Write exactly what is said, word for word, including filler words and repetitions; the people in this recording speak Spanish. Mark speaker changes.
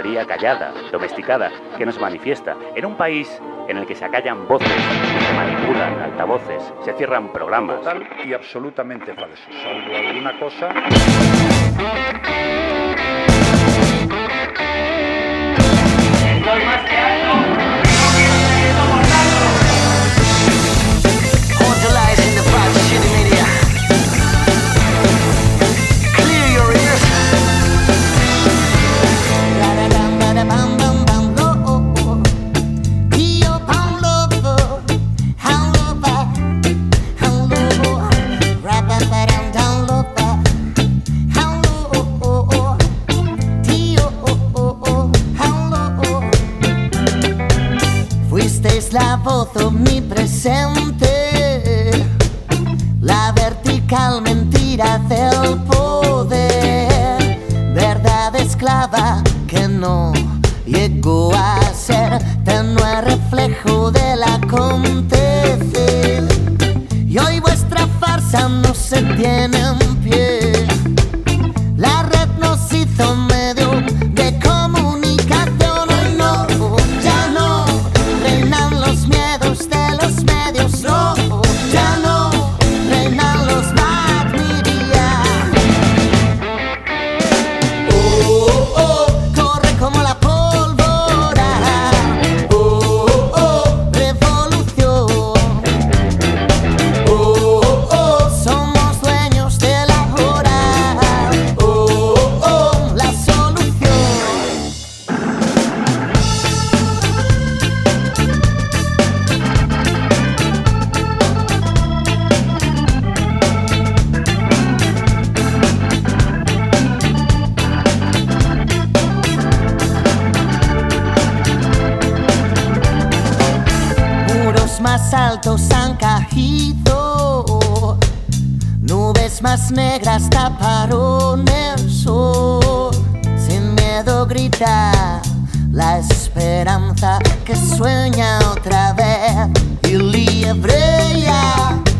Speaker 1: mayoría callada, domesticada, que no se manifiesta. En un país en el que se acallan voces, se manipulan altavoces, se cierran programas.
Speaker 2: Total y absolutamente falso, salvo alguna cosa.
Speaker 3: Estoy más que alto, no quiero seguir soportando.
Speaker 4: Hold your lies in the fire, shitty media. Clear your ears.
Speaker 5: Fuisteis la voz omnipresente, la vertical mentira del poder, verdad esclava que no llegó a ser, tenue reflejo del acontecer. Y hoy vuestra farsa no se tiene en pie, la red nos hizo medio de comunicación. Hoy no, ya no reinan los miedos de los medios, no, ya no reinan los bad media. Oh, oh, corre como la pólvora. Oh, oh, revolución. Oh, oh, somos dueños de la hora. Oh, oh, la solución. Muros más altos han caído, nubes más negras taparon el sol. Sin miedo grita la esperanza que sueña otra vez y libre ya.